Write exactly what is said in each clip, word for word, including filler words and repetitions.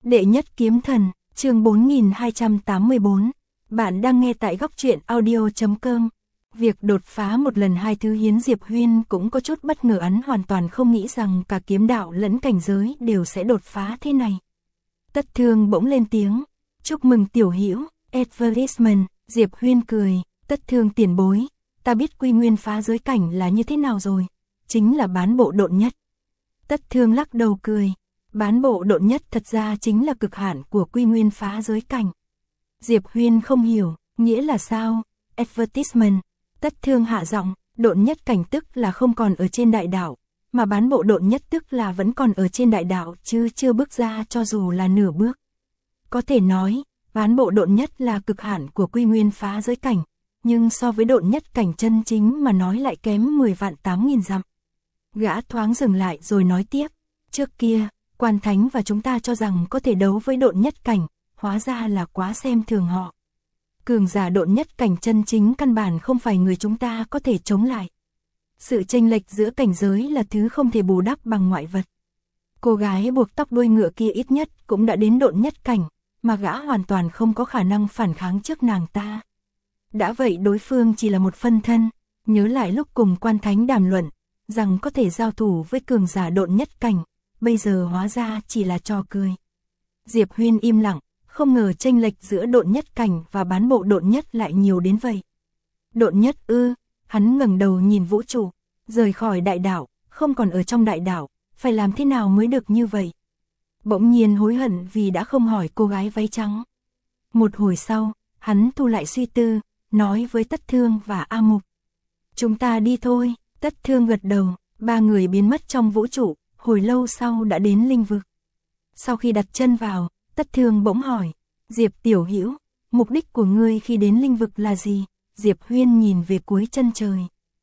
Đệ nhất kiếm thần, chương bốn nghìn hai trăm tám mươi bốn. Bạn đang nghe tại góc truyện audio chấm com. Việc đột phá một lần hai thứ hiến Diệp Huyên cũng có chút bất ngờ, hắn hoàn toàn không nghĩ rằng cả kiếm đạo lẫn cảnh giới đều sẽ đột phá thế này. Tất Thương bỗng lên tiếng, chúc mừng tiểu hữu, advertisement. Diệp Huyên cười, Tất Thương tiền bối, ta biết quy nguyên phá giới cảnh là như thế nào rồi, chính là bán bộ độn nhất. Tất Thương lắc đầu cười, bán bộ độn nhất thật ra chính là cực hạn của quy nguyên phá giới cảnh. Diệp Huyên không hiểu, nghĩa là sao? Advertisement. Tất Thương hạ giọng, độn nhất cảnh tức là không còn ở trên đại đạo, mà bán bộ độn nhất tức là vẫn còn ở trên đại đạo chứ chưa bước ra cho dù là nửa bước. Có thể nói, bán bộ độn nhất là cực hạn của quy nguyên phá giới cảnh, nhưng so với độn nhất cảnh chân chính mà nói lại kém mười vạn tám nghìn dặm. Gã thoáng dừng lại rồi nói tiếp, trước kia, Quan Thánh và chúng ta cho rằng có thể đấu với độn nhất cảnh, hóa ra là quá xem thường họ. Cường giả độn nhất cảnh chân chính căn bản không phải người chúng ta có thể chống lại. Sự chênh lệch giữa cảnh giới là thứ không thể bù đắp bằng ngoại vật. Cô gái buộc tóc đuôi ngựa kia ít nhất cũng đã đến độn nhất cảnh, mà gã hoàn toàn không có khả năng phản kháng trước nàng ta. Đã vậy đối phương chỉ là một phân thân, nhớ lại lúc cùng Quan Thánh đàm luận, rằng có thể giao thủ với cường giả độn nhất cảnh, bây giờ hóa ra chỉ là trò cười. Diệp Huyên im lặng, không ngờ chênh lệch giữa độn nhất cảnh và bán bộ độn nhất lại nhiều đến vậy. Độn nhất ư? Hắn ngẩng đầu nhìn vũ trụ, rời khỏi đại đạo, không còn ở trong đại đạo, phải làm thế nào mới được như vậy? Bỗng nhiên hối hận vì đã không hỏi cô gái váy trắng. Một hồi sau, hắn thu lại suy tư, nói với Tất Thương và A Mục. Chúng ta đi thôi. Tất Thương gật đầu, ba người biến mất trong vũ trụ, hồi lâu sau đã đến linh vực. Sau khi đặt chân vào, Tất Thương bỗng hỏi, Diệp tiểu hữu, mục đích của ngươi khi đến linh vực là gì? Diệp Huyên nhìn về cuối chân trời.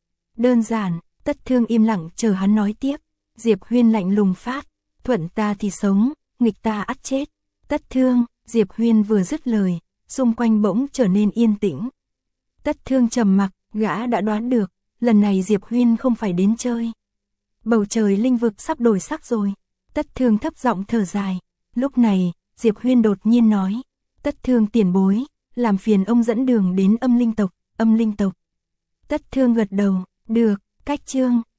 Đơn giản. Tất Thương im lặng chờ hắn nói tiếp. Diệp Huyên lạnh lùng phát, thuận ta thì sống, nghịch ta ắt chết. Tất Thương, Diệp Huyên vừa dứt lời, xung quanh bỗng trở nên yên tĩnh. Tất Thương trầm mặc, gã đã đoán được, lần này Diệp Huyên không phải đến chơi. Bầu trời linh vực sắp đổi sắc rồi. Tất Thương thấp giọng thở dài. Lúc này, Diệp Huyên đột nhiên nói, Tất Thương tiền bối, làm phiền ông dẫn đường đến âm linh tộc, âm linh tộc. Tất Thương gật đầu, được, cách chương.